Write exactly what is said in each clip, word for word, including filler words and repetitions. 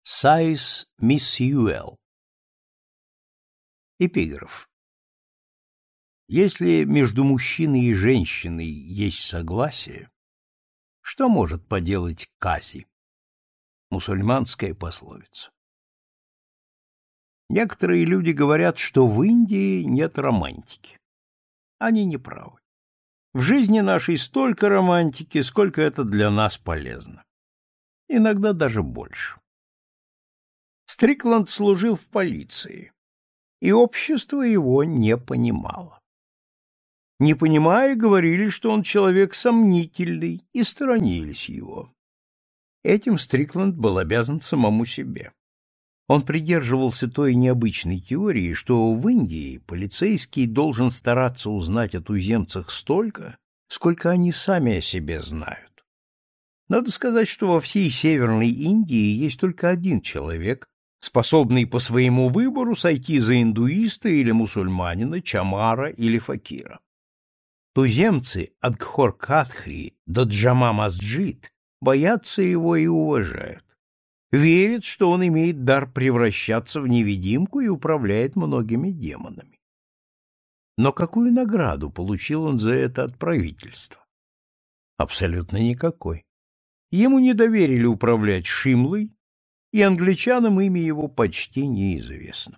Сайс Миссьюэлл. Эпиграф. Если между мужчиной и женщиной есть согласие, что может поделать Кази? Мусульманская пословица. Некоторые люди говорят, что в Индии нет романтики. Они не правы. В жизни нашей столько романтики, сколько это для нас полезно. Иногда даже больше. Стрикланд служил в полиции, и общество его не понимало. Не понимая, говорили, что он человек сомнительный, и сторонились его. Этим Стрикланд был обязан самому себе. Он придерживался той необычной теории, что в Индии полицейский должен стараться узнать о туземцах столько, сколько они сами о себе знают. Надо сказать, что во всей Северной Индии есть только один человек, способный по своему выбору сойти за индуиста или мусульманина, чамара или факира. Туземцы от Гхор-Катхри до Джама-Масджид боятся его и уважают. Верят, что он имеет дар превращаться в невидимку и управляет многими демонами. Но какую награду получил он за это от правительства? Абсолютно никакой. Ему не доверили управлять Шимлой, и англичанам имя его почти неизвестно.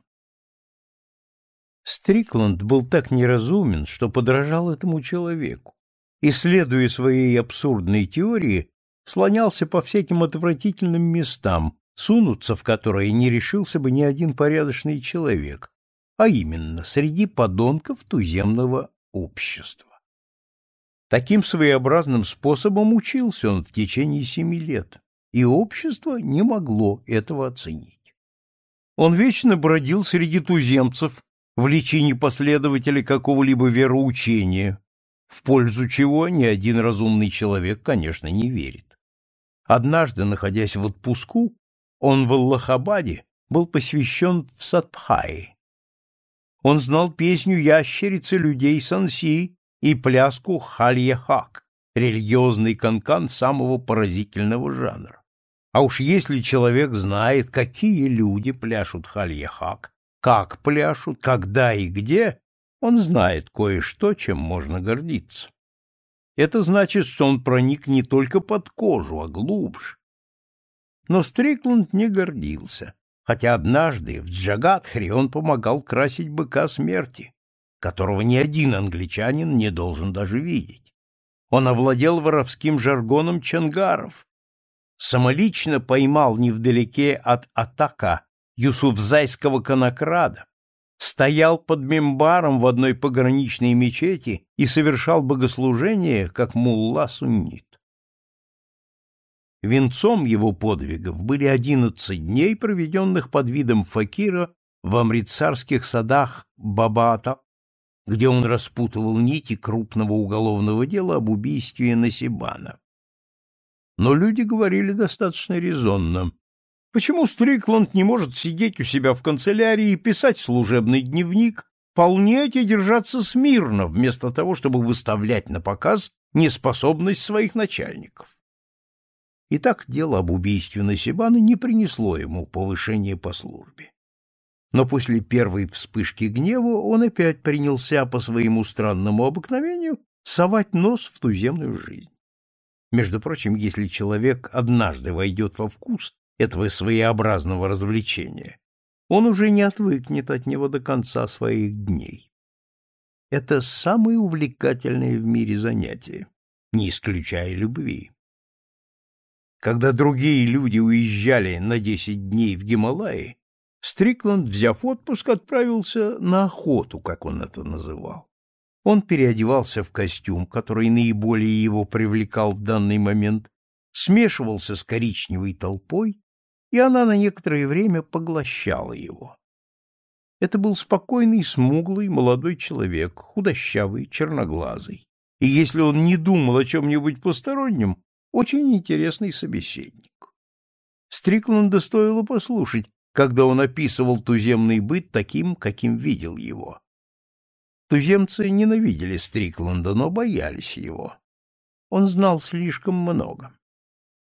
Стрикланд был так неразумен, что подражал этому человеку, и, следуя своей абсурдной теории, слонялся по всяким отвратительным местам, сунуться в которые не решился бы ни один порядочный человек, а именно среди подонков туземного общества. Таким своеобразным способом учился он в течение семи лет, и общество не могло этого оценить. Он вечно бродил среди туземцев в личине последователей какого-либо вероучения, в пользу чего ни один разумный человек, конечно, не верит. Однажды, находясь в отпуску, он в Аллахабаде был посвящен в Садбхаи. Он знал песню ящерицы людей Санси и пляску Халья-Хак, религиозный канкан самого поразительного жанра. А уж если человек знает, какие люди пляшут Халья-Хак, как пляшут, когда и где, он знает кое-что, чем можно гордиться. Это значит, что он проник не только под кожу, а глубже. Но Стрикланд не гордился, хотя однажды в Джагатхре он помогал красить быка смерти, которого ни один англичанин не должен даже видеть. Он овладел воровским жаргоном чангаров, самолично поймал невдалеке от Атака юсуфзайского конокрада, стоял под мембаром в одной пограничной мечети и совершал богослужение, как мулла-суннит. Венцом его подвигов были одиннадцать дней, проведенных под видом факира в амритсарских садах Бабата, где он распутывал нити крупного уголовного дела об убийстве Насибана. Но люди говорили достаточно резонно. Почему Стрикланд не может сидеть у себя в канцелярии и писать служебный дневник, полнеть и держаться смирно, вместо того, чтобы выставлять на показ неспособность своих начальников? Итак, дело об убийстве Насибана не принесло ему повышения по службе. Но после первой вспышки гнева он опять принялся по своему странному обыкновению совать нос в туземную жизнь. Между прочим, если человек однажды войдет во вкус этого своеобразного развлечения, он уже не отвыкнет от него до конца своих дней. Это самое увлекательное в мире занятие, не исключая любви. Когда другие люди уезжали на десять дней в Гималаи, Стрикланд, взяв отпуск, отправился на охоту, как он это называл. Он переодевался в костюм, который наиболее его привлекал в данный момент, смешивался с коричневой толпой, и она на некоторое время поглощала его. Это был спокойный, смуглый, молодой человек, худощавый, черноглазый, и если он не думал о чем-нибудь постороннем, очень интересный собеседник. Стрикланда стоило послушать, когда он описывал туземный быт таким, каким видел его. Туземцы ненавидели Стрикланда, но боялись его. Он знал слишком много.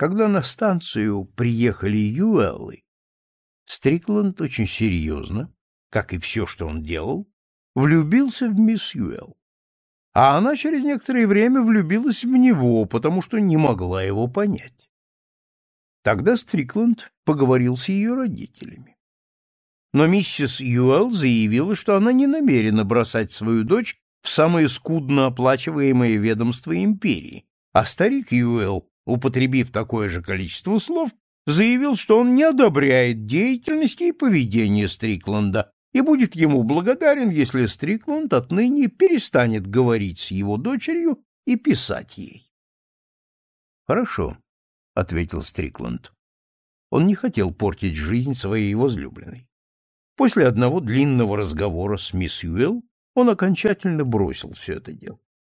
Когда на станцию приехали Юэллы, Стрикланд очень серьезно, как и все, что он делал, влюбился в мисс Юэлл. А она через некоторое время влюбилась в него, потому что не могла его понять. Тогда Стрикланд поговорил с ее родителями. Но миссис Юэлл заявила, что она не намерена бросать свою дочь в самое скудно оплачиваемое ведомство империи, а старик Юэлл, употребив такое же количество слов, заявил, что он не одобряет деятельности и поведения Стрикланда и будет ему благодарен, если Стрикланд отныне перестанет говорить с его дочерью и писать ей. «Хорошо», — ответил Стрикланд. Он не хотел портить жизнь своей возлюбленной. После одного длинного разговора с мисс Юэлл он окончательно бросил все это дело.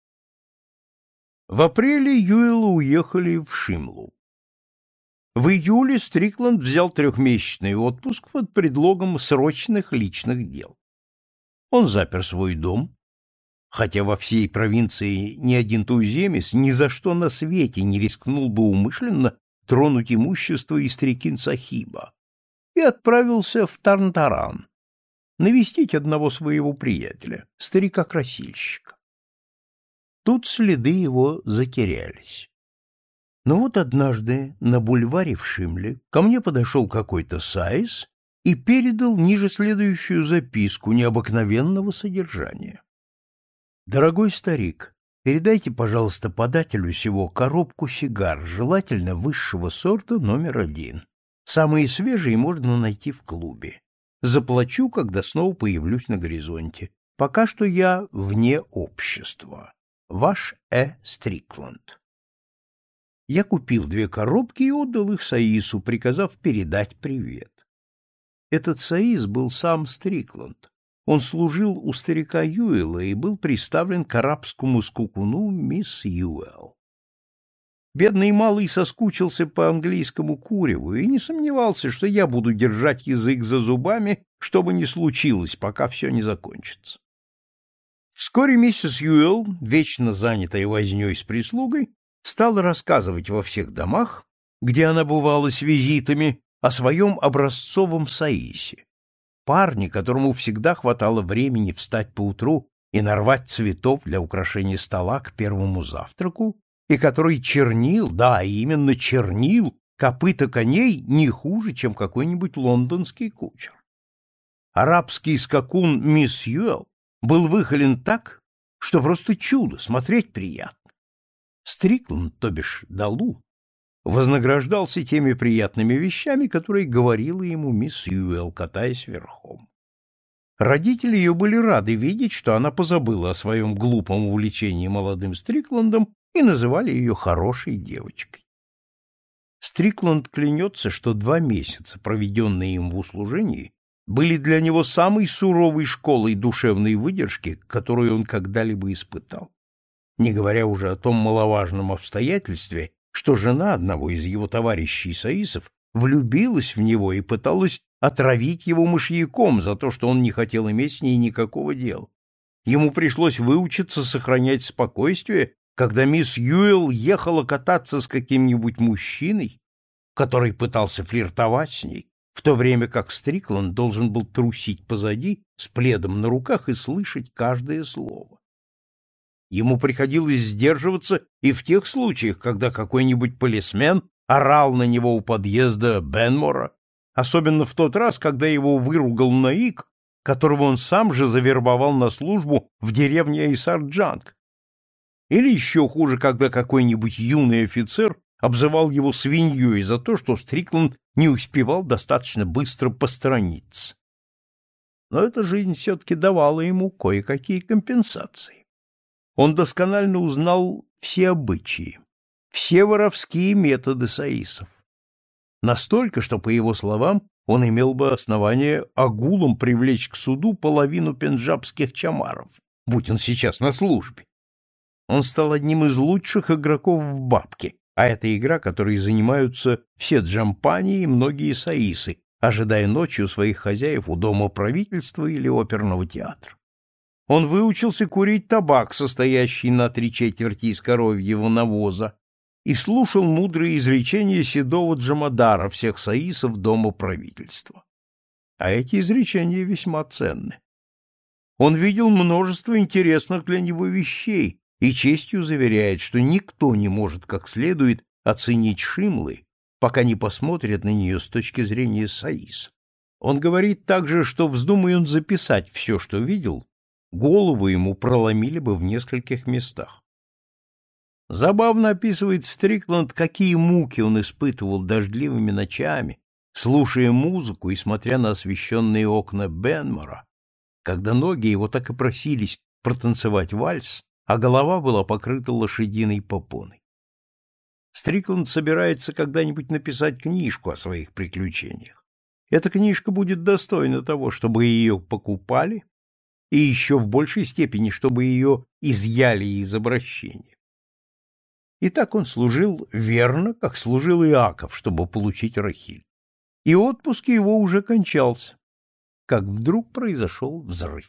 В апреле Юэллы уехали в Шимлу. В июле Стрикланд взял трехмесячный отпуск под предлогом срочных личных дел. Он запер свой дом, хотя во всей провинции ни один туземец ни за что на свете не рискнул бы умышленно тронуть имущество Истрекин Сахиба, и отправился в Тарнтаран навестить одного своего приятеля, старика-красильщика. Тут следы его затерялись. Но вот однажды на бульваре в Шимле ко мне подошел какой-то сайс и передал ниже следующую записку необыкновенного содержания. «Дорогой старик, передайте, пожалуйста, подателю сего коробку сигар, желательно высшего сорта номер один. Самые свежие можно найти в клубе. Заплачу, когда снова появлюсь на горизонте. Пока что я вне общества. Ваш Э. Стрикланд». Я купил две коробки и отдал их Саису, приказав передать привет. Этот Саис был сам Стрикланд. Он служил у старика Юэлла и был приставлен к арабскому скакуну мисс Юэлл. Бедный малый соскучился по английскому куреву и не сомневался, что я буду держать язык за зубами, что бы ни случилось, пока все не закончится. Вскоре миссис Юэлл, вечно занятая вознёй с прислугой, стала рассказывать во всех домах, где она бывала с визитами, о своем образцовом Саисе, парне, которому всегда хватало времени встать поутру и нарвать цветов для украшения стола к первому завтраку, и который чернил, да, именно чернил, копыта коней не хуже, чем какой-нибудь лондонский кучер. Арабский скакун мисс Юэлл был выхолен так, что просто чудо, смотреть приятно. Стрикланд, то бишь Далу, вознаграждался теми приятными вещами, которые говорила ему мисс Юэлл, катаясь верхом. Родители ее были рады видеть, что она позабыла о своем глупом увлечении молодым Стрикландом и называли ее хорошей девочкой. Стрикланд клянется, что два месяца, проведенные им в услужении, были для него самой суровой школой душевной выдержки, которую он когда-либо испытал. Не говоря уже о том маловажном обстоятельстве, что жена одного из его товарищей Саисов влюбилась в него и пыталась отравить его мышьяком за то, что он не хотел иметь с ней никакого дела. Ему пришлось выучиться сохранять спокойствие, когда мисс Юэлл ехала кататься с каким-нибудь мужчиной, который пытался флиртовать с ней, в то время как Стрикланд должен был трусить позади с пледом на руках и слышать каждое слово. Ему приходилось сдерживаться и в тех случаях, когда какой-нибудь полисмен орал на него у подъезда Бенмора, особенно в тот раз, когда его выругал Наик, которого он сам же завербовал на службу в деревне Айсар-Джанг. Или еще хуже, когда какой-нибудь юный офицер обзывал его свиньей за то, что Стрикланд не успевал достаточно быстро посторониться. Но эта жизнь все-таки давала ему кое-какие компенсации. Он досконально узнал все обычаи, все воровские методы саисов. Настолько, что, по его словам, он имел бы основание огулом привлечь к суду половину пенджабских чамаров, будь он сейчас на службе. Он стал одним из лучших игроков в бабки, а это игра, которой занимаются все джампани и многие саисы, ожидая ночью своих хозяев у дома правительства или оперного театра. Он выучился курить табак, состоящий на три четверти из коровьего навоза, и слушал мудрые изречения седого Джамадара, всех саисов дома правительства. А эти изречения весьма ценны. Он видел множество интересных для него вещей и честью заверяет, что никто не может как следует оценить Шимлы, пока не посмотрит на нее с точки зрения саиса. Он говорит также, что, вздумай он записать все, что видел, голову ему проломили бы в нескольких местах. Забавно описывает Стрикланд, какие муки он испытывал дождливыми ночами, слушая музыку и смотря на освещенные окна Бенмора, когда ноги его так и просились протанцевать вальс, а голова была покрыта лошадиной попоной. Стрикланд собирается когда-нибудь написать книжку о своих приключениях. Эта книжка будет достойна того, чтобы ее покупали, и еще в большей степени, чтобы ее изъяли из обращения. И так он служил верно, как служил Иаков, чтобы получить Рахиль. И отпуск его уже кончался, как вдруг произошел взрыв.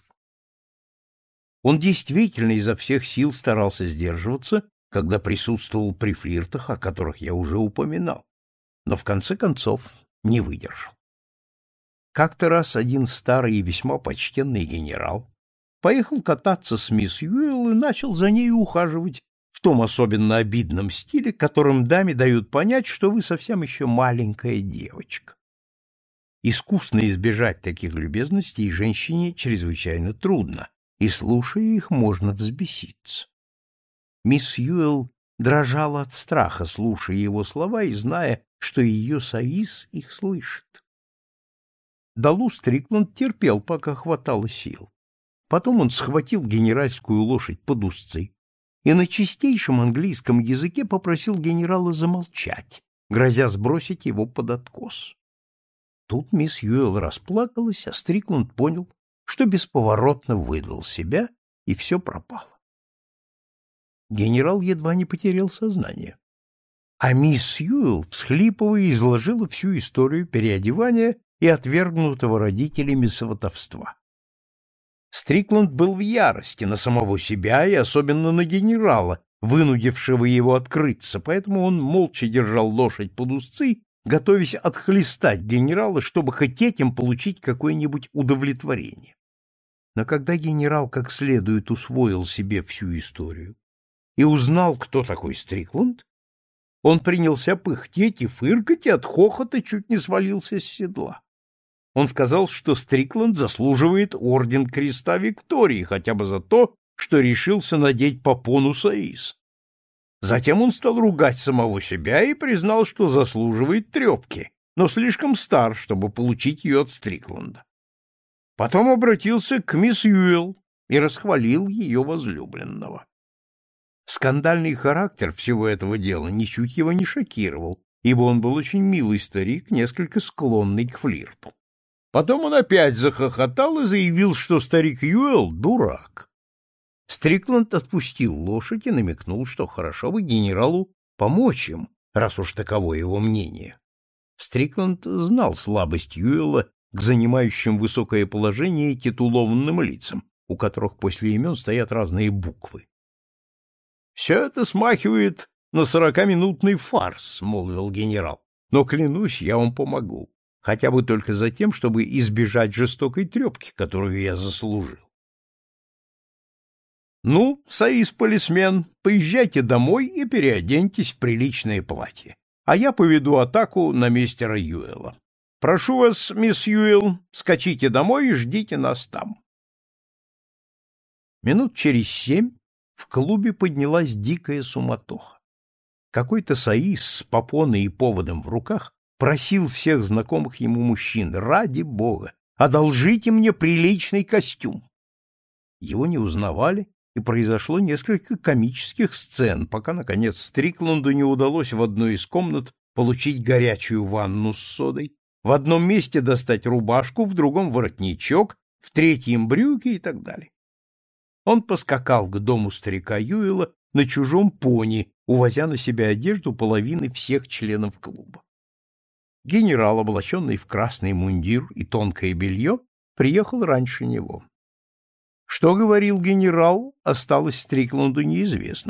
Он действительно изо всех сил старался сдерживаться, когда присутствовал при флиртах, о которых я уже упоминал, но в конце концов не выдержал. Как-то раз один старый и весьма почтенный генерал поехал кататься с мисс Юэлл и начал за ней ухаживать в том особенно обидном стиле, которым даме дают понять, что вы совсем еще маленькая девочка. Искусно избежать таких любезностей женщине чрезвычайно трудно, и, слушая их, можно взбеситься. Мисс Юэлл дрожала от страха, слушая его слова и зная, что ее саис их слышит. Далу Стрикланд терпел, пока хватало сил. Потом он схватил генеральскую лошадь под узцы и на чистейшем английском языке попросил генерала замолчать, грозя сбросить его под откос. Тут мисс Юэлл расплакалась, а Стрикланд понял, что бесповоротно выдал себя, и все пропало. Генерал едва не потерял сознание. А мисс Юэлл, всхлипывая, изложила всю историю переодевания и отвергнутого родителями сватовства. Стрикланд был в ярости на самого себя и особенно на генерала, вынудившего его открыться, поэтому он молча держал лошадь под узцы, готовясь отхлестать генерала, чтобы хоть этим получить какое-нибудь удовлетворение. Но когда генерал как следует усвоил себе всю историю и узнал, кто такой Стрикланд, он принялся пыхтеть и фыркать, и от хохота чуть не свалился с седла. Он сказал, что Стрикланд заслуживает орден Креста Виктории хотя бы за то, что решился надеть попону саис. Затем он стал ругать самого себя и признал, что заслуживает трепки, но слишком стар, чтобы получить ее от Стрикланда. Потом обратился к мисс Юэлл и расхвалил ее возлюбленного. Скандальный характер всего этого дела ничуть его не шокировал, ибо он был очень милый старик, несколько склонный к флирту. Потом он опять захохотал и заявил, что старик Юэлл — дурак. Стрикланд отпустил лошадь и намекнул, что хорошо бы генералу помочь им, раз уж таково его мнение. Стрикланд знал слабость Юэлла к занимающим высокое положение титулованным лицам, у которых после имен стоят разные буквы. — Все это смахивает на сорокаминутный фарс, — молвил генерал, — но, клянусь, я вам помогу, хотя бы только за тем, чтобы избежать жестокой трепки, которую я заслужил. — Ну, саис-полисмен, поезжайте домой и переоденьтесь в приличное платье, а я поведу атаку на мистера Юэлла. Прошу вас, мисс Юэлл, скачите домой и ждите нас там. Минут через семь в клубе поднялась дикая суматоха. Какой-то саис с попоной и поводом в руках просил всех знакомых ему мужчин: ради бога, одолжите мне приличный костюм. Его не узнавали, и произошло несколько комических сцен, пока, наконец, Стрикланду не удалось в одной из комнат получить горячую ванну с содой, в одном месте достать рубашку, в другом воротничок, в третьем брюки и так далее. Он поскакал к дому старика Юэлла на чужом пони, увозя на себя одежду половины всех членов клуба. Генерал, облаченный в красный мундир и тонкое белье, приехал раньше него. Что говорил генерал, осталось Стрикланду неизвестным,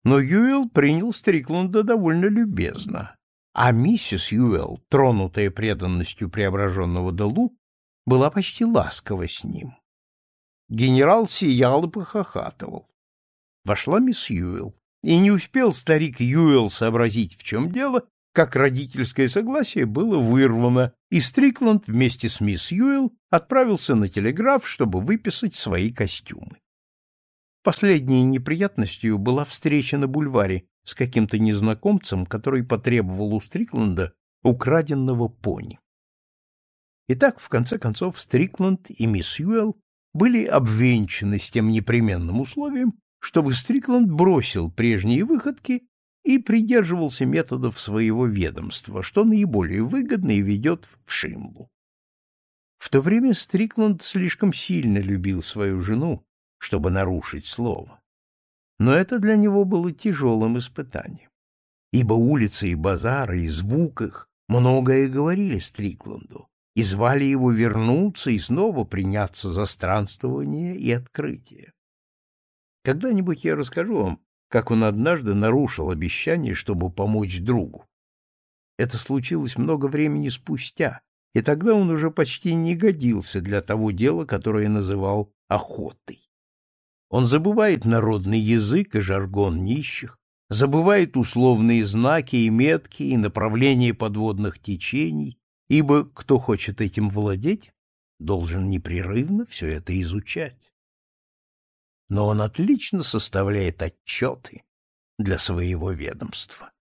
Но Юэлл принял Стрикланда довольно любезно, а миссис Юэлл, тронутая преданностью преображенного Делу, была почти ласкова с ним. Генерал сиял и похохатывал. Вошла мисс Юэлл, и не успел старик Юэлл сообразить, в чем дело, как родительское согласие было вырвано, и Стрикланд вместе с мисс Юэлл отправился на телеграф, чтобы выписать свои костюмы. Последней неприятностью была встреча на бульваре с каким-то незнакомцем, который потребовал у Стрикланда украденного пони. Итак, в конце концов, Стрикланд и мисс Юэлл были обвенчаны с тем непременным условием, чтобы Стрикланд бросил прежние выходки и придерживался методов своего ведомства, что наиболее выгодно и ведет в Шимлу. В то время Стрикланд слишком сильно любил свою жену, чтобы нарушить слово. Но это для него было тяжелым испытанием, ибо улицы и базары, и звук их многое говорили Стрикланду и звали его вернуться и снова приняться за странствование и открытие. Когда-нибудь я расскажу вам, как он однажды нарушил обещание, чтобы помочь другу. Это случилось много времени спустя, и тогда он уже почти не годился для того дела, которое называл охотой. Он забывает народный язык и жаргон нищих, забывает условные знаки и метки и направления подводных течений, ибо кто хочет этим владеть, должен непрерывно все это изучать. Но он отлично составляет отчеты для своего ведомства.